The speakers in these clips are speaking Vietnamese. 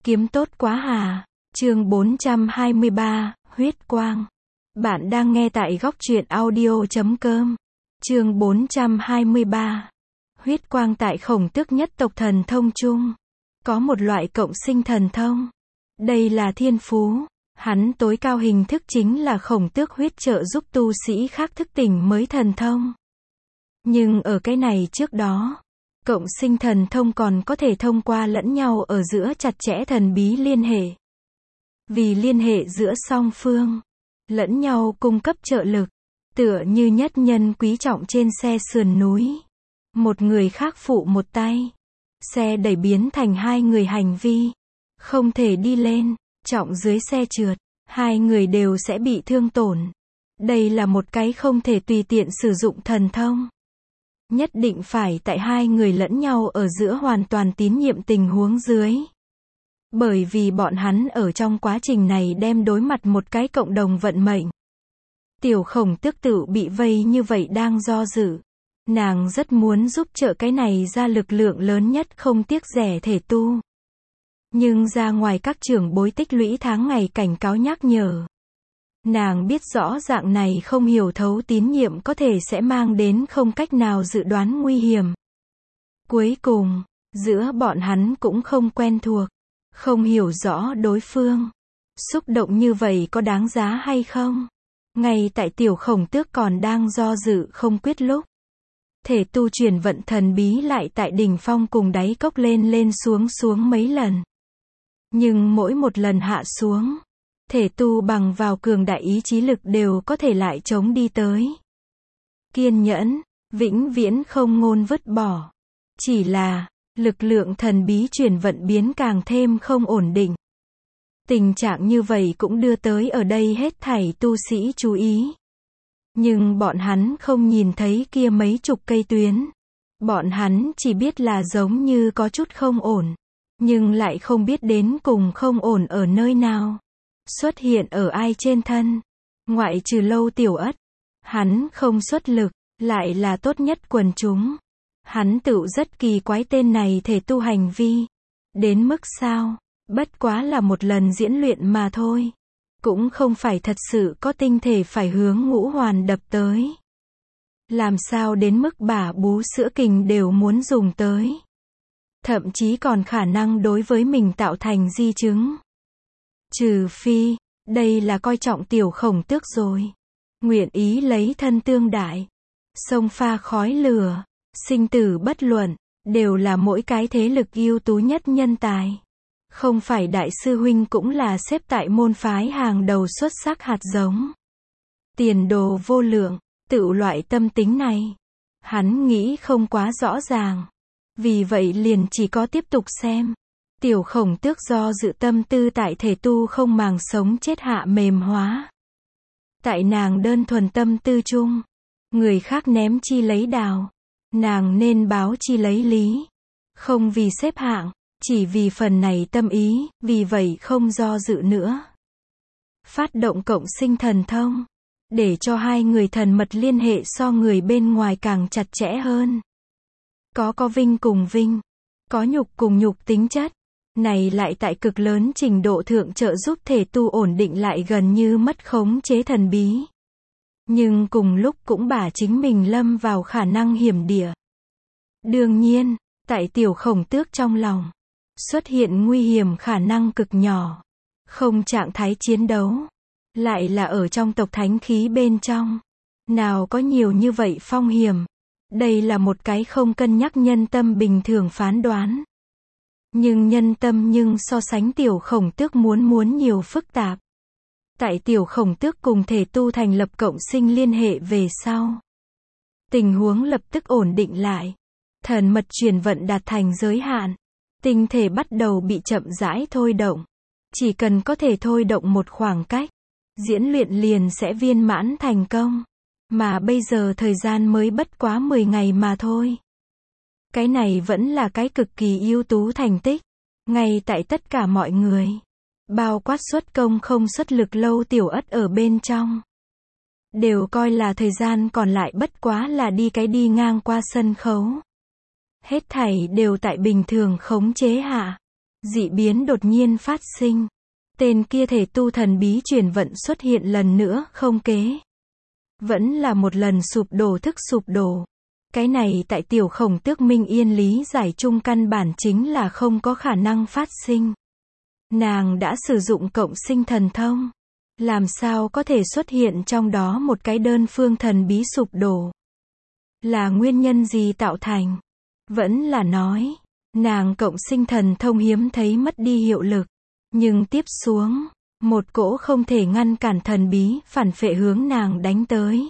Kiếm tốt quá hà. Chương 423, huyết quang. Bạn đang nghe tại góc truyện audio.com. Chương 423. Huyết quang. Tại Khổng Tước nhất tộc thần thông chung, có một loại cộng sinh thần thông. Đây là thiên phú. Hắn tối cao hình thức chính là Khổng Tước huyết trợ giúp tu sĩ khác thức tỉnh mới thần thông. Nhưng ở cái này trước đó, cộng sinh thần thông còn có thể thông qua lẫn nhau ở giữa chặt chẽ thần bí liên hệ. Vì liên hệ giữa song phương, lẫn nhau cung cấp trợ lực, tựa như nhất nhân quý trọng trên xe sườn núi. Một người khác phụ một tay. Xe đẩy biến thành hai người hành vi không thể đi lên, trọng dưới xe trượt, hai người đều sẽ bị thương tổn. Đây là một cái không thể tùy tiện sử dụng thần thông. Nhất định phải tại hai người lẫn nhau ở giữa hoàn toàn tín nhiệm tình huống dưới. Bởi vì bọn hắn ở trong quá trình này đem đối mặt một cái cộng đồng vận mệnh. Tiểu Khổng Tước tự bị vây như vậy đang do dự. Nàng rất muốn giúp trợ cái này ra lực lượng lớn nhất không tiếc rẻ thể tu. Nhưng ra ngoài các trưởng bối tích lũy tháng ngày cảnh cáo nhắc nhở. Nàng biết rõ dạng này không hiểu thấu tín nhiệm có thể sẽ mang đến không cách nào dự đoán nguy hiểm. Cuối cùng, giữa bọn hắn cũng không quen thuộc, không hiểu rõ đối phương. Xúc động như vậy có đáng giá hay không? Ngay tại Tiểu Khổng Tước còn đang do dự không quyết lúc, thể tu chuyển vận thần bí lại tại đỉnh phong cùng đáy cốc lên lên xuống xuống mấy lần. Nhưng mỗi một lần hạ xuống, thể tu bằng vào cường đại ý chí lực đều có thể lại chống đi tới. Kiên nhẫn, vĩnh viễn không ngôn vứt bỏ. Chỉ là, lực lượng thần bí chuyển vận biến càng thêm không ổn định. Tình trạng như vậy cũng đưa tới ở đây hết thảy tu sĩ chú ý. Nhưng bọn hắn không nhìn thấy kia mấy chục cây tuyến. Bọn hắn chỉ biết là giống như có chút không ổn. Nhưng lại không biết đến cùng không ổn ở nơi nào. Xuất hiện ở ai trên thân. Ngoại trừ Lâu Tiểu Ất. Hắn không xuất lực, lại là tốt nhất quần chúng. Hắn tự rất kỳ quái tên này thể tu hành vi. Đến mức sao? Bất quá là một lần diễn luyện mà thôi. Cũng không phải thật sự có tinh thể phải hướng ngũ hoàn đập tới. Làm sao đến mức bả bú sữa kình đều muốn dùng tới. Thậm chí còn khả năng đối với mình tạo thành di chứng. Trừ phi, đây là coi trọng Tiểu Khổng Tước rồi. Nguyện ý lấy thân tương đại. Sông pha khói lửa, sinh tử bất luận, đều là mỗi cái thế lực ưu tú nhất nhân tài. Không phải đại sư huynh cũng là xếp tại môn phái hàng đầu xuất sắc hạt giống. Tiền đồ vô lượng, tự loại tâm tính này. Hắn nghĩ không quá rõ ràng. Vì vậy liền chỉ có tiếp tục xem. Tiểu Khổng Tước do dự tâm tư tại thể tu không màng sống chết hạ mềm hóa. Tại nàng đơn thuần tâm tư chung. Người khác ném chi lấy đào. Nàng nên báo chi lấy lý. Không vì xếp hạng. Chỉ vì phần này tâm ý, vì vậy không do dự nữa. Phát động cộng sinh thần thông. Để cho hai người thần mật liên hệ so người bên ngoài càng chặt chẽ hơn. Có vinh cùng vinh. Có nhục cùng nhục tính chất. Này lại tại cực lớn trình độ thượng trợ giúp thể tu ổn định lại gần như mất khống chế thần bí. Nhưng cùng lúc cũng bả chính mình lâm vào khả năng hiểm địa. Đương nhiên, tại Tiểu Khổng Tước trong lòng, xuất hiện nguy hiểm khả năng cực nhỏ. Không trạng thái chiến đấu. Lại là ở trong tộc thánh khí bên trong. Nào có nhiều như vậy phong hiểm. Đây là một cái không cân nhắc nhân tâm bình thường phán đoán. Nhưng nhân tâm nhưng so sánh Tiểu Khổng Tước muốn nhiều phức tạp. Tại Tiểu Khổng Tước cùng thể tu thành lập cộng sinh liên hệ về sau. Tình huống lập tức ổn định lại. Thần mật chuyển vận đạt thành giới hạn. Tinh thể bắt đầu bị chậm rãi thôi động. Chỉ cần có thể thôi động một khoảng cách, diễn luyện liền sẽ viên mãn thành công. Mà bây giờ thời gian mới bất quá 10 ngày mà thôi. Cái này vẫn là cái cực kỳ ưu tú thành tích. Ngay tại tất cả mọi người, bao quát xuất công không xuất lực Lâu Tiểu Ất ở bên trong, đều coi là thời gian còn lại bất quá là đi ngang qua sân khấu. Hết thảy đều tại bình thường khống chế hạ. dị biến đột nhiên phát sinh. Tên kia thể tu thần bí chuyển vận xuất hiện lần nữa không kế. Vẫn là một lần sụp đổ thức sụp đổ. Cái này tại Tiểu Khổng Tước Minh Yên lý giải chung căn bản chính là không có khả năng phát sinh. Nàng đã sử dụng cộng sinh thần thông. Làm sao có thể xuất hiện trong đó một cái đơn phương thần bí sụp đổ? Là nguyên nhân gì tạo thành? Vẫn là nói, nàng cộng sinh thần thông hiếm thấy mất đi hiệu lực. Nhưng tiếp xuống, một cỗ không thể ngăn cản thần bí phản phệ hướng nàng đánh tới.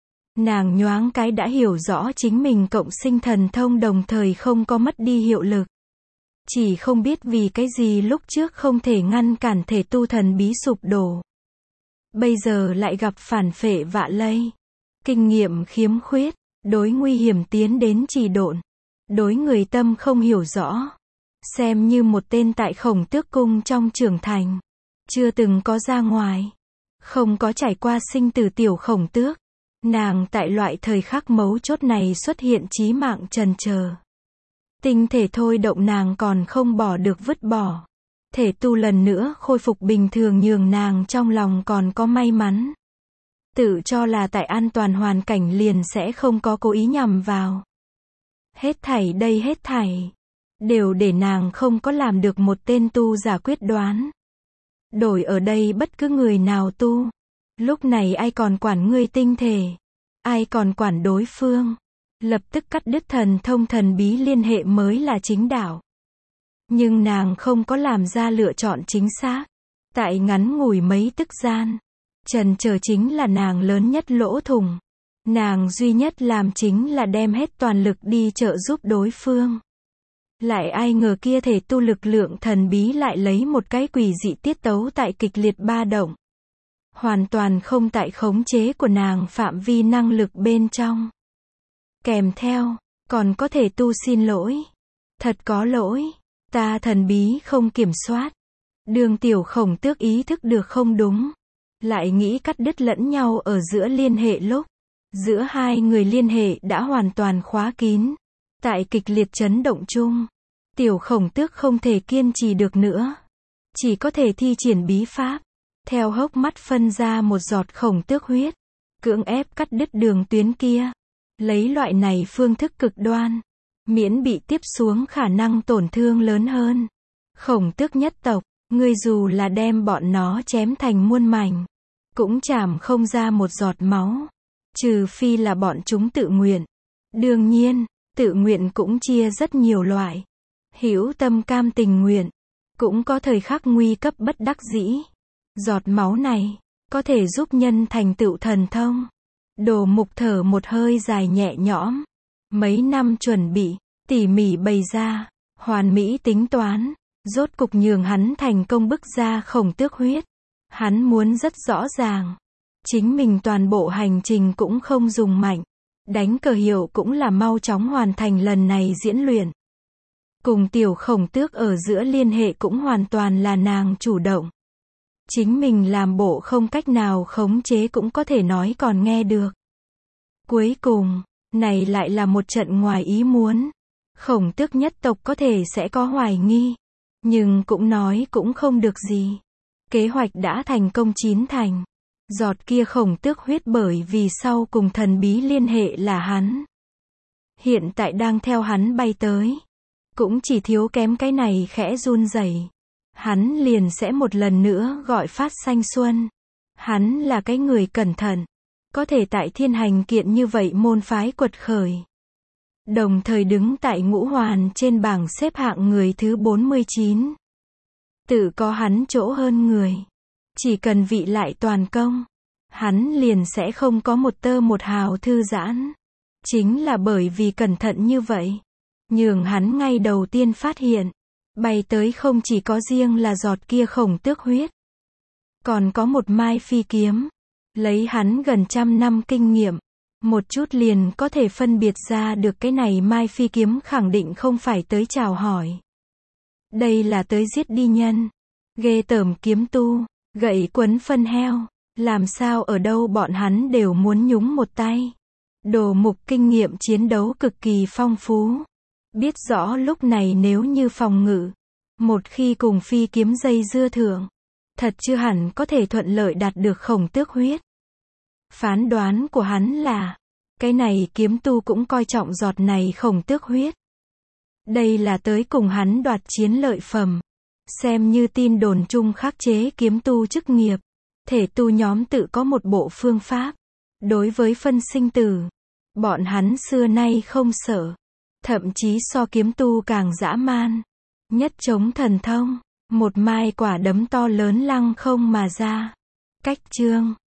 Nàng nhoáng cái đã hiểu rõ chính mình cộng sinh thần thông đồng thời không có mất đi hiệu lực. Chỉ không biết vì cái gì lúc trước không thể ngăn cản thể tu thần bí sụp đổ. Bây giờ lại gặp phản phệ vạ lây. Kinh nghiệm khiếm khuyết, đối nguy hiểm tiến đến trì độn. Đối người tâm không hiểu rõ. Xem như một tên tại Khổng Tước Cung trong trưởng thành. Chưa từng có ra ngoài. Không có trải qua sinh tử Tiểu Khổng Tước. Nàng tại loại thời khắc mấu chốt này xuất hiện chí mạng chần chờ. Tinh thể thôi động nàng còn không bỏ được vứt bỏ. Thể tu lần nữa khôi phục bình thường nhường nàng trong lòng còn có may mắn. Tự cho là tại an toàn hoàn cảnh liền sẽ không có cố ý nhằm vào. Hết thảy đây hết thảy. Đều để nàng không có làm được một tên tu giả quyết đoán. Đổi ở đây bất cứ người nào tu. Lúc này ai còn quản ngươi tinh thể. Ai còn quản đối phương. Lập tức cắt đứt thần thông thần bí liên hệ mới là chính đạo. Nhưng nàng không có làm ra lựa chọn chính xác. Tại ngắn ngủi mấy tức gian. Trần chờ chính là nàng lớn nhất lỗ thủng. Nàng duy nhất làm chính là đem hết toàn lực đi trợ giúp đối phương. Lại ai ngờ kia thể tu lực lượng thần bí lại lấy một cái quỷ dị tiết tấu tại kịch liệt ba động. Hoàn toàn không tại khống chế của nàng phạm vi năng lực bên trong. Kèm theo, còn có thể tu xin lỗi. Thật có lỗi, ta thần bí không kiểm soát. Đường Tiểu Khổng Tước ý thức được không đúng. Lại nghĩ cắt đứt lẫn nhau ở giữa liên hệ lúc. Giữa hai người liên hệ đã hoàn toàn khóa kín. Tại kịch liệt chấn động chung, Tiểu Khổng Tước không thể kiên trì được nữa. Chỉ có thể thi triển bí pháp. Theo hốc mắt phân ra một giọt khổng tước huyết. Cưỡng ép cắt đứt đường tuyến kia. Lấy loại này phương thức cực đoan. Miễn bị tiếp xuống khả năng tổn thương lớn hơn. Khổng Tước nhất tộc, ngươi dù là đem bọn nó chém thành muôn mảnh. Cũng chảm không ra một giọt máu. Trừ phi là bọn chúng tự nguyện. Đương nhiên, tự nguyện cũng chia rất nhiều loại. Hữu tâm cam tình nguyện. Cũng có thời khắc nguy cấp bất đắc dĩ. Giọt máu này, có thể giúp nhân thành tựu thần thông. Đồ Mục thở một hơi dài nhẹ nhõm. Mấy năm chuẩn bị, tỉ mỉ bày ra, hoàn mỹ tính toán. Rốt cục nhường hắn thành công bức ra khổng tước huyết. Hắn muốn rất rõ ràng. Chính mình toàn bộ hành trình cũng không dùng mạnh. Đánh cờ hiệu cũng là mau chóng hoàn thành lần này diễn luyện. Cùng Tiểu Khổng Tước ở giữa liên hệ cũng hoàn toàn là nàng chủ động. Chính mình làm bộ không cách nào khống chế cũng có thể nói còn nghe được. Cuối cùng, này lại là một trận ngoài ý muốn. Khổng Tước nhất tộc có thể sẽ có hoài nghi. Nhưng cũng nói cũng không được gì. Kế hoạch đã thành công chín thành. Giọt kia khổng tước huyết bởi vì sau cùng thần bí liên hệ là hắn. Hiện tại đang theo hắn bay tới. Cũng chỉ thiếu kém cái này khẽ run rẩy. Hắn liền sẽ một lần nữa gọi phát sanh xuân. Hắn là cái người cẩn thận. Có thể tại thiên hành kiện như vậy môn phái quật khởi. Đồng thời đứng tại ngũ hoàn trên bảng xếp hạng người thứ 49. Tự có hắn chỗ hơn người. Chỉ cần vị lại toàn công. Hắn liền sẽ không có một tơ một hào thư giãn. Chính là bởi vì cẩn thận như vậy. Nhường hắn ngay đầu tiên phát hiện. Bay tới không chỉ có riêng là giọt kia khổng tước huyết. Còn có một mai phi kiếm. Lấy hắn gần 100 năm kinh nghiệm. Một chút liền có thể phân biệt ra được cái này mai phi kiếm khẳng định không phải tới chào hỏi. Đây là tới giết đi nhân. Ghê tởm kiếm tu. Gậy quấn phân heo. Làm sao ở đâu bọn hắn đều muốn nhúng một tay. Đồ Mục kinh nghiệm chiến đấu cực kỳ phong phú. Biết rõ lúc này nếu như phòng ngự. Một khi cùng phi kiếm dây dưa thượng, thật chưa hẳn có thể thuận lợi đạt được Khổng Tước huyết. Phán đoán của hắn là, cái này kiếm tu cũng coi trọng giọt này Khổng Tước huyết. Đây là tới cùng hắn đoạt chiến lợi phẩm. Xem như tin đồn chung khắc chế kiếm tu chức nghiệp. Thể tu nhóm tự có một bộ phương pháp. Đối với phân sinh tử, bọn hắn xưa nay không sợ. Thậm chí so kiếm tu càng dã man. Nhất chống thần thông, một mai quả đấm to lớn lăng không mà ra. Cách chương